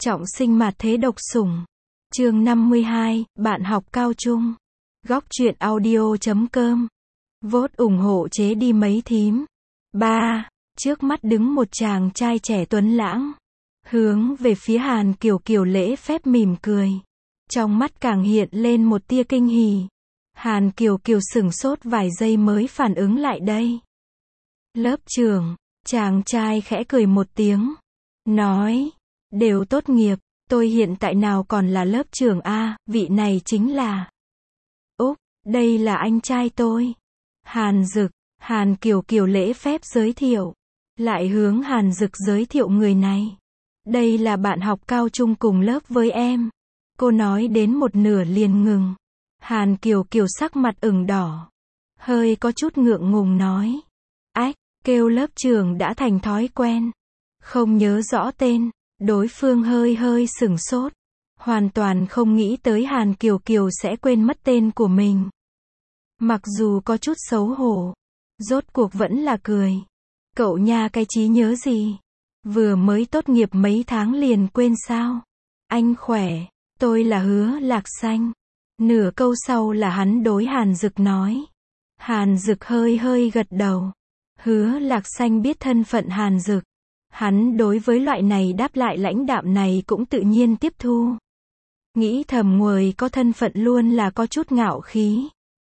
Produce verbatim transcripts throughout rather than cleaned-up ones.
Trọng sinh mạt thế độc sủng. Chương năm mươi hai, bạn học cao trung. Góc truyện audio chấm com. Vote ủng hộ chế đi mấy thím. ba. Trước mắt đứng một chàng trai trẻ tuấn lãng. Hướng về phía Hàn Kiều Kiều lễ phép mỉm cười. Trong mắt càng hiện lên một tia kinh hỉ. Hàn Kiều Kiều sửng sốt vài giây mới phản ứng lại đây. Lớp trưởng, chàng trai khẽ cười một tiếng. Nói, đều tốt nghiệp, tôi hiện tại nào còn là lớp trưởng a, vị này chính là. Úc, đây là anh trai tôi. Hàn Dực, Hàn Kiều Kiều lễ phép giới thiệu. Lại hướng Hàn Dực giới thiệu người này. Đây là bạn học cao trung cùng lớp với em. Cô nói đến một nửa liền ngừng. Hàn Kiều Kiều sắc mặt ửng đỏ. Hơi có chút ngượng ngùng nói. Ách, kêu lớp trưởng đã thành thói quen. Không nhớ rõ tên. Đối phương hơi hơi sửng sốt. Hoàn toàn không nghĩ tới Hàn Kiều Kiều sẽ quên mất tên của mình. Mặc dù có chút xấu hổ. Rốt cuộc vẫn là cười. Cậu nha, cái trí nhớ gì? Vừa mới tốt nghiệp mấy tháng liền quên sao? Anh khỏe, tôi là Hứa Lạc Xanh. Nửa câu sau là hắn đối Hàn Dực nói. Hàn Dực hơi hơi gật đầu. Hứa Lạc Xanh biết thân phận Hàn Dực. Hắn đối với loại này đáp lại lãnh đạm này cũng tự nhiên tiếp thu. Nghĩ thầm người có thân phận luôn là có chút ngạo khí.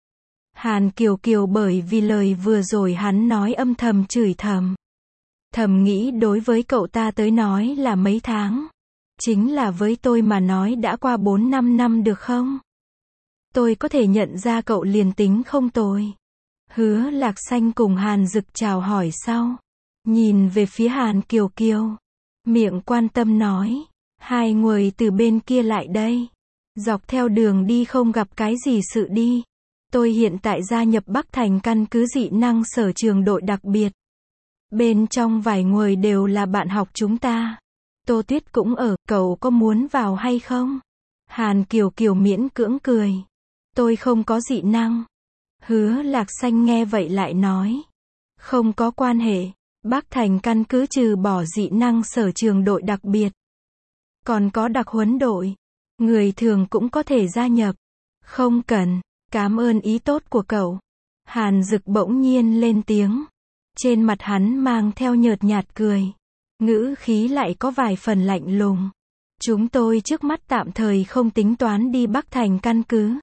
Hàn Kiều Kiều bởi vì lời vừa rồi hắn nói âm thầm chửi thầm. Thầm nghĩ đối với cậu ta tới nói là mấy tháng. Chính là với tôi mà nói đã qua bốn năm năm được không? Tôi có thể nhận ra cậu liền tính không tồi. Hứa Lạc Xanh cùng Hàn Dực chào hỏi sau. Nhìn về phía Hàn Kiều Kiều. Miệng quan tâm nói. Hai người từ bên kia lại đây. Dọc theo đường đi không gặp cái gì sự đi. Tôi hiện tại gia nhập Bắc Thành căn cứ dị năng sở trường đội đặc biệt. Bên trong vài người đều là bạn học chúng ta. Tô Tuyết cũng ở, cậu có muốn vào hay không? Hàn Kiều Kiều miễn cưỡng cười. Tôi không có dị năng. Hứa Lạc Xanh nghe vậy lại nói. Không có quan hệ. Bắc Thành căn cứ trừ bỏ dị năng sở trường đội đặc biệt. Còn có đặc huấn đội. Người thường cũng có thể gia nhập. Không cần. Cảm ơn ý tốt của cậu. Hàn Dực bỗng nhiên lên tiếng. Trên mặt hắn mang theo nhợt nhạt cười. Ngữ khí lại có vài phần lạnh lùng. Chúng tôi trước mắt tạm thời không tính toán đi Bắc Thành căn cứ.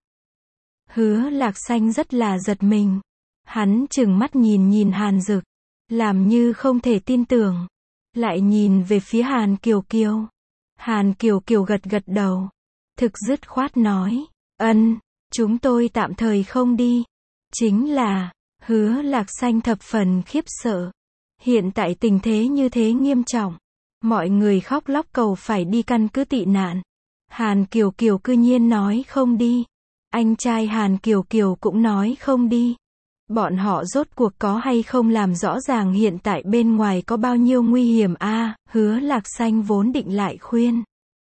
Hứa Lạc Xanh rất là giật mình. Hắn trừng mắt nhìn nhìn Hàn Dực. Làm như không thể tin tưởng. Lại nhìn về phía Hàn Kiều Kiều. Hàn Kiều Kiều gật gật đầu. Thực dứt khoát nói. Ân, chúng tôi tạm thời không đi. Chính là, Hứa Lạc Xanh thập phần khiếp sợ. Hiện tại tình thế như thế nghiêm trọng. Mọi người khóc lóc cầu phải đi căn cứ tị nạn. Hàn Kiều Kiều cư nhiên nói không đi. Anh trai Hàn Kiều Kiều cũng nói không đi. Bọn họ rốt cuộc có hay không làm rõ ràng hiện tại bên ngoài có bao nhiêu nguy hiểm a? À, Hứa Lạc Xanh vốn định lại khuyên.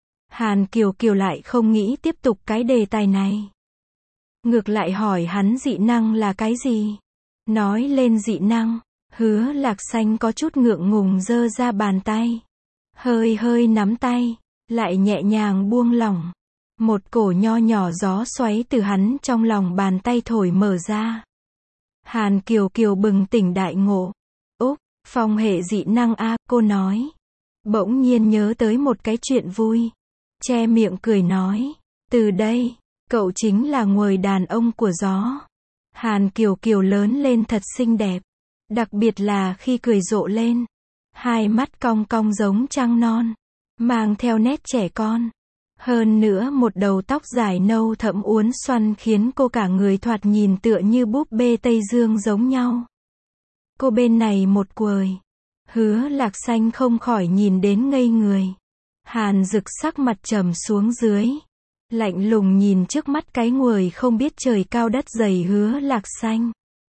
Hàn Kiều Kiều lại không nghĩ tiếp tục cái đề tài này. Ngược lại hỏi hắn dị năng là cái gì? Nói lên dị năng, Hứa Lạc Xanh có chút ngượng ngùng giơ ra bàn tay. Hơi hơi nắm tay, lại nhẹ nhàng buông lỏng. Một cổ nho nhỏ gió xoáy từ hắn trong lòng bàn tay thổi mở ra. Hàn Kiều Kiều bừng tỉnh đại ngộ. Úc, phong hệ dị năng a, cô nói. Bỗng nhiên nhớ tới một cái chuyện vui. Che miệng cười nói. Từ đây, cậu chính là người đàn ông của gió. Hàn Kiều Kiều lớn lên thật xinh đẹp. Đặc biệt là khi cười rộ lên. Hai mắt cong cong giống trăng non. Mang theo nét trẻ con. Hơn nữa một đầu tóc dài nâu thẫm uốn xoăn khiến cô cả người thoạt nhìn tựa như búp bê Tây Dương giống nhau. Cô bên này một quời. Hứa Lạc Xanh không khỏi nhìn đến ngây người. Hàn Dực sắc mặt trầm xuống dưới. Lạnh lùng nhìn trước mắt cái người không biết trời cao đất dày Hứa Lạc Xanh.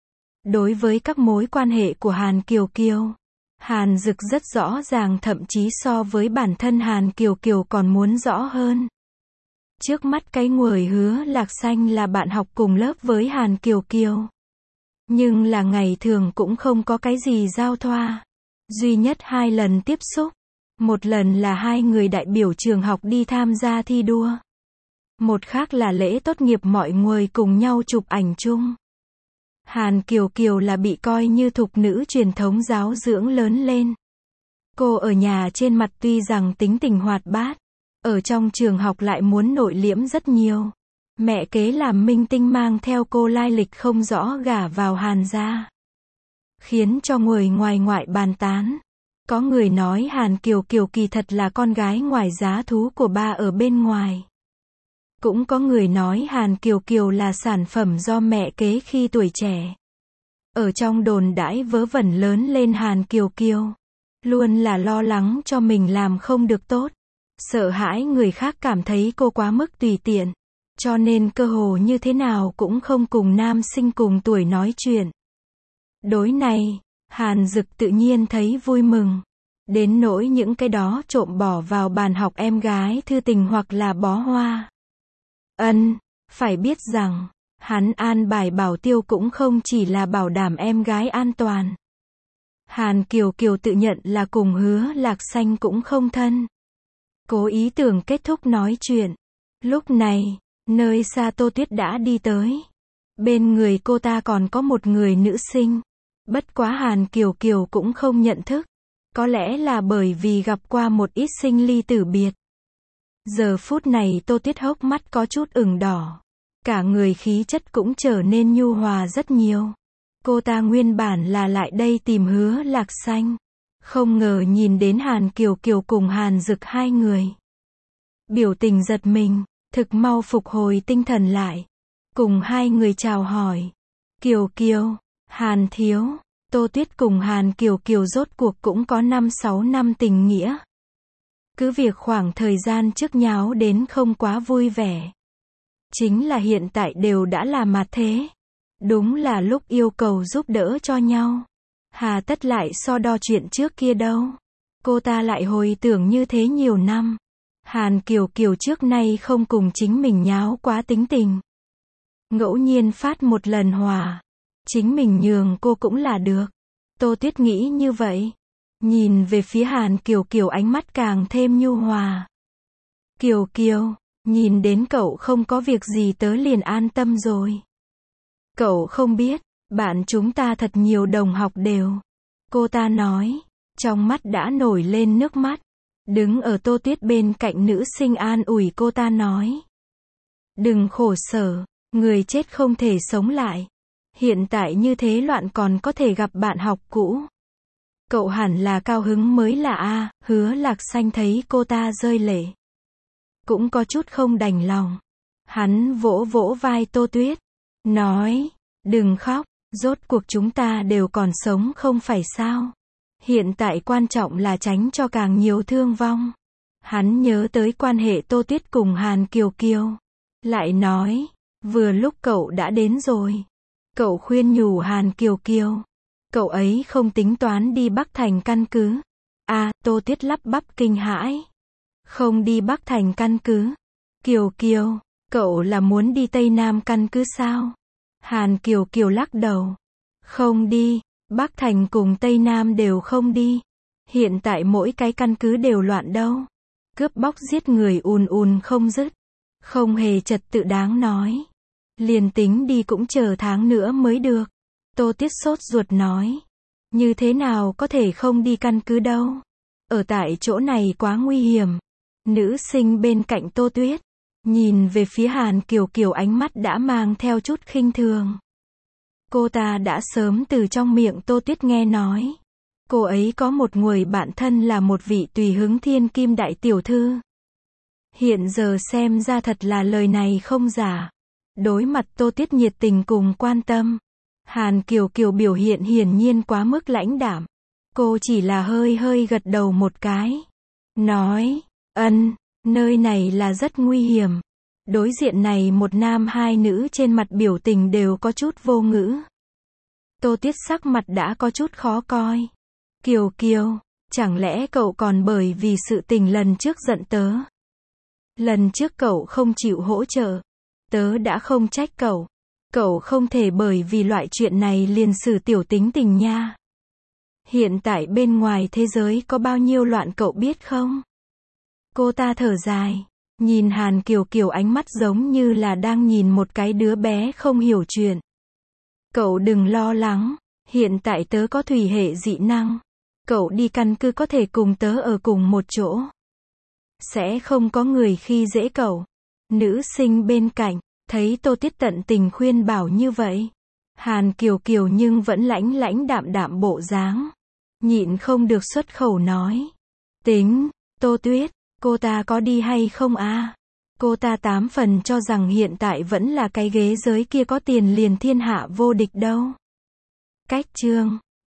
Đối với các mối quan hệ của Hàn Kiều Kiều, Hàn Dực rất rõ ràng, thậm chí so với bản thân Hàn Kiều Kiều còn muốn rõ hơn. Trước mắt cái người Hứa Lạc Xanh là bạn học cùng lớp với Hàn Kiều Kiều. Nhưng là ngày thường cũng không có cái gì giao thoa. Duy nhất hai lần tiếp xúc. Một lần là hai người đại biểu trường học đi tham gia thi đua. Một khác là lễ tốt nghiệp mọi người cùng nhau chụp ảnh chung. Hàn Kiều Kiều là bị coi như thục nữ truyền thống giáo dưỡng lớn lên. Cô ở nhà trên mặt tuy rằng tính tình hoạt bát, ở trong trường học lại muốn nội liễm rất nhiều. Mẹ kế làm minh tinh mang theo cô lai lịch không rõ gả vào Hàn gia, khiến cho người ngoài ngoại bàn tán. Có người nói Hàn Kiều Kiều kỳ thật là con gái ngoài giá thú của ba ở bên ngoài. Cũng có người nói Hàn Kiều Kiều là sản phẩm do mẹ kế khi tuổi trẻ. Ở trong đồn đãi vớ vẩn lớn lên Hàn Kiều Kiều luôn là lo lắng cho mình làm không được tốt, sợ hãi người khác cảm thấy cô quá mức tùy tiện, cho nên cơ hồ như thế nào cũng không cùng nam sinh cùng tuổi nói chuyện. Đối này, Hàn Dực tự nhiên thấy vui mừng. Đến nỗi những cái đó trộm bỏ vào bàn học em gái thư tình hoặc là bó hoa. Ân, phải biết rằng, hắn an bài bảo tiêu cũng không chỉ là bảo đảm em gái an toàn. Hàn Kiều Kiều tự nhận là cùng Hứa Lạc Xanh cũng không thân. Cố ý tưởng kết thúc nói chuyện. Lúc này, nơi xa Tô Tuyết đã đi tới. Bên người cô ta còn có một người nữ sinh. Bất quá Hàn Kiều Kiều cũng không nhận thức. Có lẽ là bởi vì gặp qua một ít sinh ly tử biệt. Giờ phút này Tô Tuyết hốc mắt có chút ửng đỏ. Cả người khí chất cũng trở nên nhu hòa rất nhiều. Cô ta nguyên bản là lại đây tìm Hứa Lạc Xanh. Không ngờ nhìn đến Hàn Kiều Kiều cùng Hàn Dực hai người. Biểu tình giật mình, thực mau phục hồi tinh thần lại. Cùng hai người chào hỏi. Kiều Kiều, Hàn thiếu. Tô Tuyết cùng Hàn Kiều Kiều rốt cuộc cũng có năm sáu năm tình nghĩa. Cứ việc khoảng thời gian trước nháo đến không quá vui vẻ. Chính là hiện tại đều đã là mặt thế. Đúng là lúc yêu cầu giúp đỡ cho nhau. Hà tất lại so đo chuyện trước kia đâu. Cô ta lại hồi tưởng như thế nhiều năm. Hàn Kiều Kiều trước nay không cùng chính mình nháo quá tính tình. Ngẫu nhiên phát một lần hòa. Chính mình nhường cô cũng là được. Tô Tuyết nghĩ như vậy. Nhìn về phía Hàn Kiều Kiều ánh mắt càng thêm nhu hòa. Kiều Kiều, nhìn đến cậu không có việc gì tớ liền an tâm rồi. Cậu không biết, bạn chúng ta thật nhiều đồng học đều. Cô ta nói, trong mắt đã nổi lên nước mắt. Đứng ở Tô Tuyết bên cạnh nữ sinh an ủi cô ta nói. Đừng khổ sở, người chết không thể sống lại. Hiện tại như thế loạn còn có thể gặp bạn học cũ. Cậu hẳn là cao hứng mới là a. Hứa Lạc Xanh thấy cô ta rơi lệ. Cũng có chút không đành lòng. Hắn vỗ vỗ vai Tô Tuyết. Nói, đừng khóc, rốt cuộc chúng ta đều còn sống không phải sao. Hiện tại quan trọng là tránh cho càng nhiều thương vong. Hắn nhớ tới quan hệ Tô Tuyết cùng Hàn Kiều Kiều. Lại nói, vừa lúc cậu đã đến rồi. Cậu khuyên nhủ Hàn Kiều Kiều. Cậu ấy không tính toán đi Bắc Thành căn cứ. À, Tô Tuyết lắp bắp kinh hãi. Không đi Bắc Thành căn cứ. Kiều Kiều, cậu là muốn đi Tây Nam căn cứ sao? Hàn Kiều Kiều lắc đầu. Không đi, Bắc Thành cùng Tây Nam đều không đi. Hiện tại mỗi cái căn cứ đều loạn đâu. Cướp bóc giết người ùn ùn không dứt. Không hề trật tự đáng nói. Liền tính đi cũng chờ tháng nữa mới được. Tô Tuyết sốt ruột nói. Như thế nào có thể không đi căn cứ đâu. Ở tại chỗ này quá nguy hiểm. Nữ sinh bên cạnh Tô Tuyết. Nhìn về phía Hàn Kiều Kiều ánh mắt đã mang theo chút khinh thường. Cô ta đã sớm từ trong miệng Tô Tuyết nghe nói. Cô ấy có một người bạn thân là một vị tùy hứng thiên kim đại tiểu thư. Hiện giờ xem ra thật là lời này không giả. Đối mặt Tô Tuyết nhiệt tình cùng quan tâm. Hàn Kiều Kiều biểu hiện hiển nhiên quá mức lãnh đạm. Cô chỉ là hơi hơi gật đầu một cái. Nói, ân, nơi này là rất nguy hiểm. Đối diện này một nam hai nữ trên mặt biểu tình đều có chút vô ngữ. Tô Tuyết sắc mặt đã có chút khó coi. Kiều Kiều, chẳng lẽ cậu còn bởi vì sự tình lần trước giận tớ? Lần trước cậu không chịu hỗ trợ. Tớ đã không trách cậu. Cậu không thể bởi vì loại chuyện này liền xử tiểu tính tình nha. Hiện tại bên ngoài thế giới có bao nhiêu loạn cậu biết không? Cô ta thở dài. Nhìn Hàn Kiều Kiều ánh mắt giống như là đang nhìn một cái đứa bé không hiểu chuyện. Cậu đừng lo lắng. Hiện tại tớ có thủy hệ dị năng. Cậu đi căn cứ có thể cùng tớ ở cùng một chỗ. Sẽ không có người khi dễ cậu. Nữ sinh bên cạnh, thấy Tô Tiết tận tình khuyên bảo như vậy. Hàn Kiều Kiều nhưng vẫn lãnh lãnh đạm đạm bộ dáng. Nhịn không được xuất khẩu nói. Tính, Tô Tuyết, cô ta có đi hay không à? Cô ta tám phần cho rằng hiện tại vẫn là cái ghế giới kia có tiền liền thiên hạ vô địch đâu. Cách chương